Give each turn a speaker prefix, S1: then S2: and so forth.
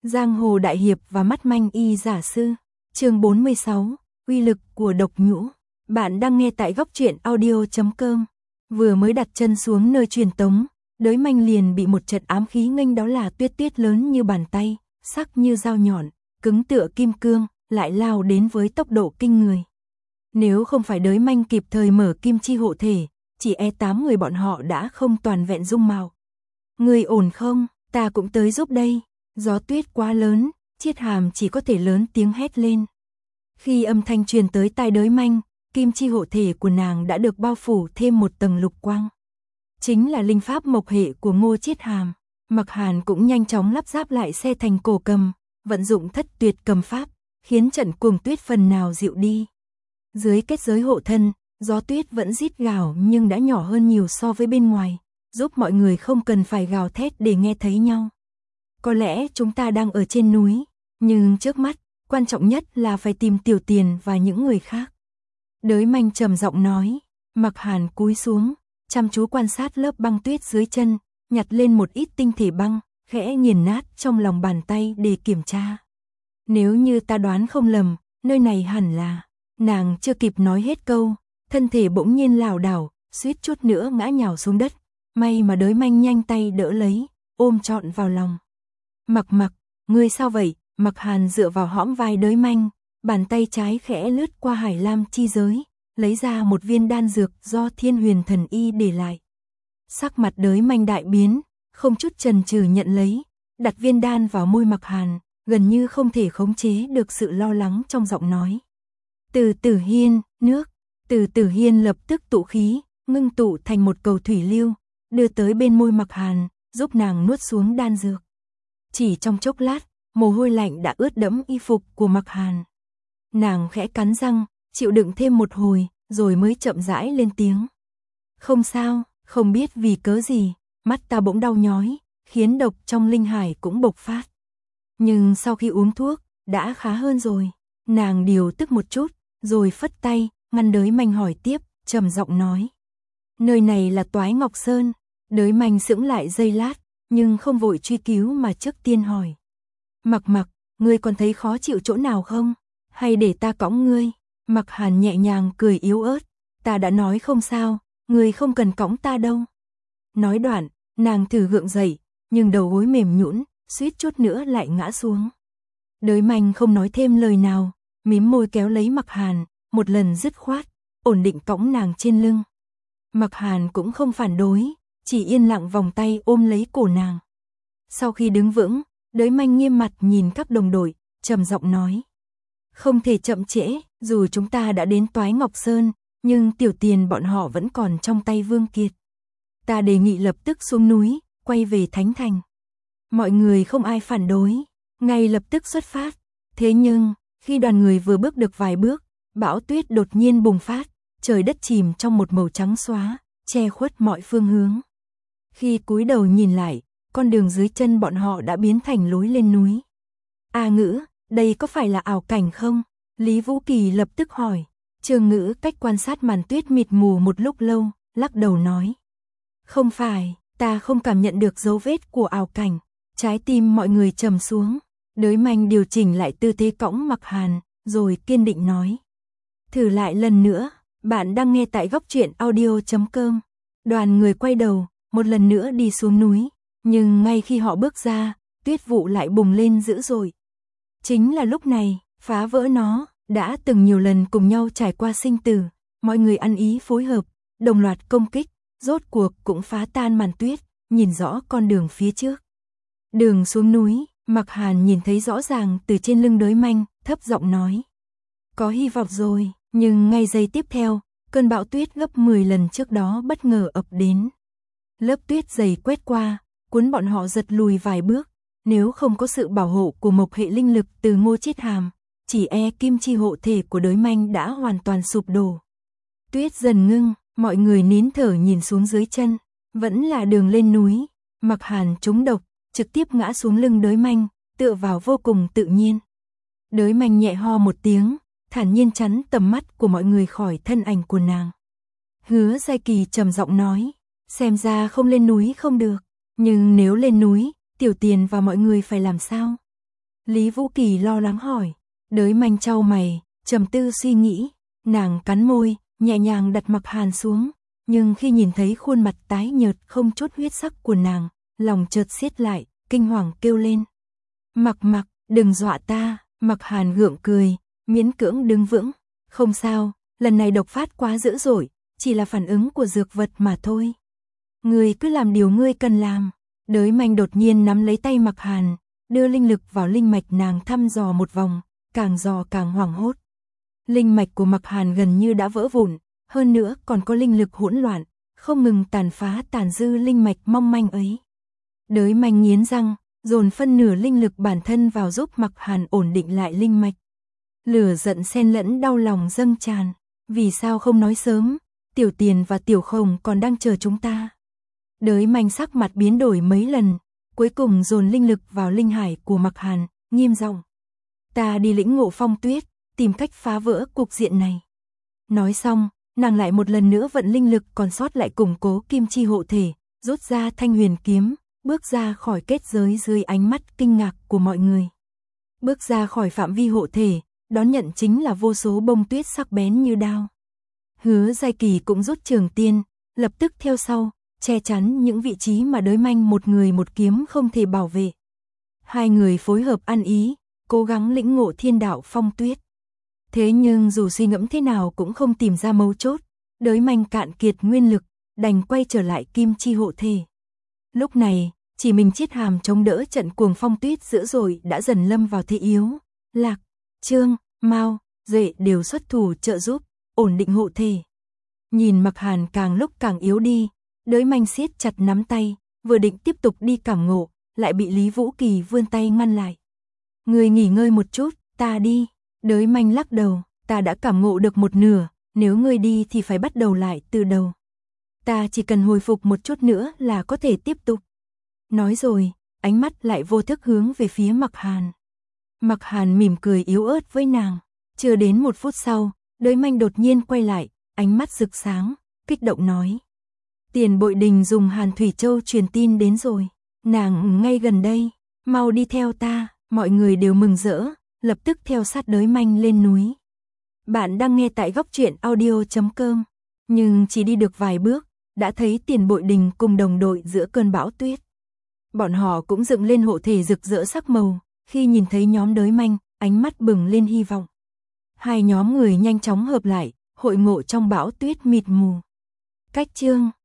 S1: Giang hồ đại hiệp và mắt manh y giả sư. Chương 46, uy lực của độc nhũ. Bạn đang nghe tại góc truyện audio.com. Vừa mới đặt chân xuống nơi truyền tống, Đới Manh liền bị một trận ám khí nghênh, đó là tuyết tuyết lớn như bàn tay, sắc như dao nhọn, cứng tựa kim cương, lại lao đến với tốc độ kinh người. Nếu không phải Đới Manh kịp thời mở kim chi hộ thể, chỉ e 8 người bọn họ đã không toàn vẹn dung mạo. Người ổn không? Ta cũng tới giúp đây. Gió tuyết quá lớn, Chiết Hàm chỉ có thể lớn tiếng hét lên. Khi âm thanh truyền tới tai Đới Manh, kim chi hộ thể của nàng đã được bao phủ thêm một tầng lục quang. Chính là linh pháp mộc hệ của Ngô Chiết Hàm. Mặc Hàn cũng nhanh chóng lắp ráp lại xe thành cổ cầm, vận dụng thất tuyệt cầm pháp, khiến trận cuồng tuyết phần nào dịu đi. Dưới kết giới hộ thân, gió tuyết vẫn rít gào nhưng đã nhỏ hơn nhiều so với bên ngoài, giúp mọi người không cần phải gào thét để nghe thấy nhau. Có lẽ chúng ta đang ở trên núi, nhưng trước mắt, quan trọng nhất là phải tìm Tiểu Tiền và những người khác. Đới Manh trầm giọng nói. Mặc Hàn cúi xuống, chăm chú quan sát lớp băng tuyết dưới chân, nhặt lên một ít tinh thể băng, khẽ nghiền nát trong lòng bàn tay để kiểm tra. Nếu như ta đoán không lầm, nơi này hẳn là... Nàng chưa kịp nói hết câu, thân thể bỗng nhiên lảo đảo, suýt chút nữa ngã nhào xuống đất. May mà Đới Manh nhanh tay đỡ lấy, ôm trọn vào lòng. Mặc, ngươi sao vậy? Mặc Hàn dựa vào hõm vai Đới Manh, bàn tay trái khẽ lướt qua hải lam chi giới, lấy ra một viên đan dược do Thiên Huyền Thần Y để lại. Sắc mặt Đới Manh đại biến, không chút chần chừ nhận lấy, đặt viên đan vào môi Mặc Hàn, gần như không thể khống chế được sự lo lắng trong giọng nói. Từ Tử Hiên, nước. Từ Tử Hiên lập tức tụ khí, ngưng tụ thành một cầu thủy lưu, đưa tới bên môi Mặc Hàn, giúp nàng nuốt xuống đan dược. Chỉ trong chốc lát, mồ hôi lạnh đã ướt đẫm y phục của Mặc Hàn. Nàng khẽ cắn răng, chịu đựng thêm một hồi, rồi mới chậm rãi lên tiếng. Không sao, không biết vì cớ gì, mắt ta bỗng đau nhói, khiến độc trong linh hải cũng bộc phát. Nhưng sau khi uống thuốc, đã khá hơn rồi. Nàng điều tức một chút, rồi phất tay, ngăn Đới Manh hỏi tiếp, trầm giọng nói. Nơi này là Toái Ngọc Sơn. Đới Manh sững lại giây lát, nhưng không vội truy cứu mà trước tiên hỏi. Mặc, ngươi còn thấy khó chịu chỗ nào không? Hay để ta cõng ngươi? Mặc Hàn nhẹ nhàng cười yếu ớt. Ta đã nói không sao, ngươi không cần cõng ta đâu. Nói đoạn, nàng thử gượng dậy, nhưng đầu gối mềm nhũn, suýt chút nữa lại ngã xuống. Đới Manh không nói thêm lời nào, mím môi kéo lấy Mặc Hàn, một lần dứt khoát, ổn định cõng nàng trên lưng. Mặc Hàn cũng không phản đối, chỉ yên lặng vòng tay ôm lấy cổ nàng. Sau khi đứng vững, Đới Manh nghiêm mặt nhìn các đồng đội, trầm giọng nói. Không thể chậm trễ, dù chúng ta đã đến Toái Ngọc Sơn, nhưng Tiểu Tiền bọn họ vẫn còn trong tay Vương Kiệt. Ta đề nghị lập tức xuống núi, quay về Thánh Thành. Mọi người không ai phản đối, ngay lập tức xuất phát. Thế nhưng, khi đoàn người vừa bước được vài bước, bão tuyết đột nhiên bùng phát, trời đất chìm trong một màu trắng xóa, che khuất mọi phương hướng. Khi cúi đầu nhìn lại, con đường dưới chân bọn họ đã biến thành lối lên núi. A Ngữ, đây có phải là ảo cảnh không? Lý Vũ Kỳ lập tức hỏi. Trường Ngữ cách quan sát màn tuyết mịt mù một lúc lâu, lắc đầu nói. Không phải, ta không cảm nhận được dấu vết của ảo cảnh. Trái tim mọi người trầm xuống. Đới Manh điều chỉnh lại tư thế cõng Mặc Hàn, rồi kiên định nói. Thử lại lần nữa, bạn đang nghe tại góc truyện audio.com. Đoàn người quay đầu, một lần nữa đi xuống núi, nhưng ngay khi họ bước ra, tuyết vụ lại bùng lên dữ dội. Chính là lúc này, phá vỡ nó, đã từng nhiều lần cùng nhau trải qua sinh tử, mọi người ăn ý phối hợp, đồng loạt công kích, rốt cuộc cũng phá tan màn tuyết, nhìn rõ con đường phía trước. Đường xuống núi, Mặc Hàn nhìn thấy rõ ràng từ trên lưng Đới Manh, thấp giọng nói. Có hy vọng rồi, nhưng ngay giây tiếp theo, cơn bão tuyết gấp 10 lần trước đó bất ngờ ập đến. Lớp tuyết dày quét qua, cuốn bọn họ giật lùi vài bước, nếu không có sự bảo hộ của mộc hệ linh lực từ Ngô Chiết Hàm, chỉ e kim chi hộ thể của Đới Manh đã hoàn toàn sụp đổ. Tuyết dần ngưng, mọi người nín thở nhìn xuống dưới chân, vẫn là đường lên núi. Mặc Hàn trúng độc, trực tiếp ngã xuống lưng Đới Manh, tựa vào vô cùng tự nhiên. Đới Manh nhẹ ho một tiếng, thản nhiên chắn tầm mắt của mọi người khỏi thân ảnh của nàng. Hứa Giai Kỳ trầm giọng nói, xem ra không lên núi không được, nhưng nếu lên núi, Tiểu Tiền và mọi người phải làm sao? Lý Vũ Kỳ lo lắng hỏi. Đới Manh chau mày, trầm tư suy nghĩ, nàng cắn môi, nhẹ nhàng đặt Mặc Hàn xuống, nhưng khi nhìn thấy khuôn mặt tái nhợt không chút huyết sắc của nàng, lòng chợt siết lại, kinh hoàng kêu lên. Mặc, đừng dọa ta. Mặc Hàn gượng cười, miễn cưỡng đứng vững. Không sao, lần này độc phát quá dữ dội, chỉ là phản ứng của dược vật mà thôi. Ngươi cứ làm điều ngươi cần làm. Đới Manh đột nhiên nắm lấy tay Mặc Hàn, đưa linh lực vào linh mạch nàng thăm dò một vòng, càng dò càng hoảng hốt. Linh mạch của Mặc Hàn gần như đã vỡ vụn, hơn nữa còn có linh lực hỗn loạn, không ngừng tàn phá tàn dư linh mạch mong manh ấy. Đới Manh nghiến răng, dồn phân nửa linh lực bản thân vào giúp Mặc Hàn ổn định lại linh mạch. Lửa giận xen lẫn đau lòng dâng tràn, vì sao không nói sớm, Tiểu Tiền và Tiểu Khổng còn đang chờ chúng ta. Đới Manh sắc mặt biến đổi mấy lần, cuối cùng dồn linh lực vào linh hải của Mặc Hàn, nghiêm giọng. Ta đi lĩnh ngộ phong tuyết, tìm cách phá vỡ cục diện này. Nói xong, nàng lại một lần nữa vận linh lực còn sót lại củng cố kim chi hộ thể, rút ra thanh huyền kiếm, bước ra khỏi kết giới dưới ánh mắt kinh ngạc của mọi người. Bước ra khỏi phạm vi hộ thể, đón nhận chính là vô số bông tuyết sắc bén như đao. Hứa Giai Kỳ cũng rút trường tiên, lập tức theo sau, che chắn những vị trí mà Đới Manh một người một kiếm không thể bảo vệ. Hai người phối hợp ăn ý, cố gắng lĩnh ngộ thiên đạo phong tuyết. Thế nhưng dù suy ngẫm thế nào cũng không tìm ra mấu chốt, Đới Manh cạn kiệt nguyên lực, đành quay trở lại kim chi hộ thể. Lúc này, chỉ mình Chiết Hàm chống đỡ trận cuồng phong tuyết dữ dội đã dần lâm vào thế yếu. Lạc, Trương, Mao, Duệ đều xuất thủ trợ giúp, ổn định hộ thể. Nhìn Mặc Hàn càng lúc càng yếu đi, Đới Manh siết chặt nắm tay, vừa định tiếp tục đi cảm ngộ, lại bị Lý Vũ Kỳ vươn tay ngăn lại. Người nghỉ ngơi một chút, ta đi. Đới Manh lắc đầu, ta đã cảm ngộ được một nửa, nếu ngươi đi thì phải bắt đầu lại từ đầu. Ta chỉ cần hồi phục một chút nữa là có thể tiếp tục. Nói rồi, ánh mắt lại vô thức hướng về phía Mặc Hàn. Mặc Hàn mỉm cười yếu ớt với nàng. Chưa đến một phút sau, Đới Manh đột nhiên quay lại, ánh mắt rực sáng, kích động nói. Tiền Bội Đình dùng Hàn Thủy Châu truyền tin đến rồi. Nàng ngay gần đây, mau đi theo ta. Mọi người đều mừng rỡ, lập tức theo sát Đới Manh lên núi. Bạn đang nghe tại Góc Truyện Audio.com, nhưng chỉ đi được vài bước, đã thấy Tiền Bội Đình cùng đồng đội giữa cơn bão tuyết. Bọn họ cũng dựng lên hộ thể rực rỡ sắc màu, khi nhìn thấy nhóm Đới Manh, ánh mắt bừng lên hy vọng. Hai nhóm người nhanh chóng hợp lại, hội ngộ trong bão tuyết mịt mù. Cách chương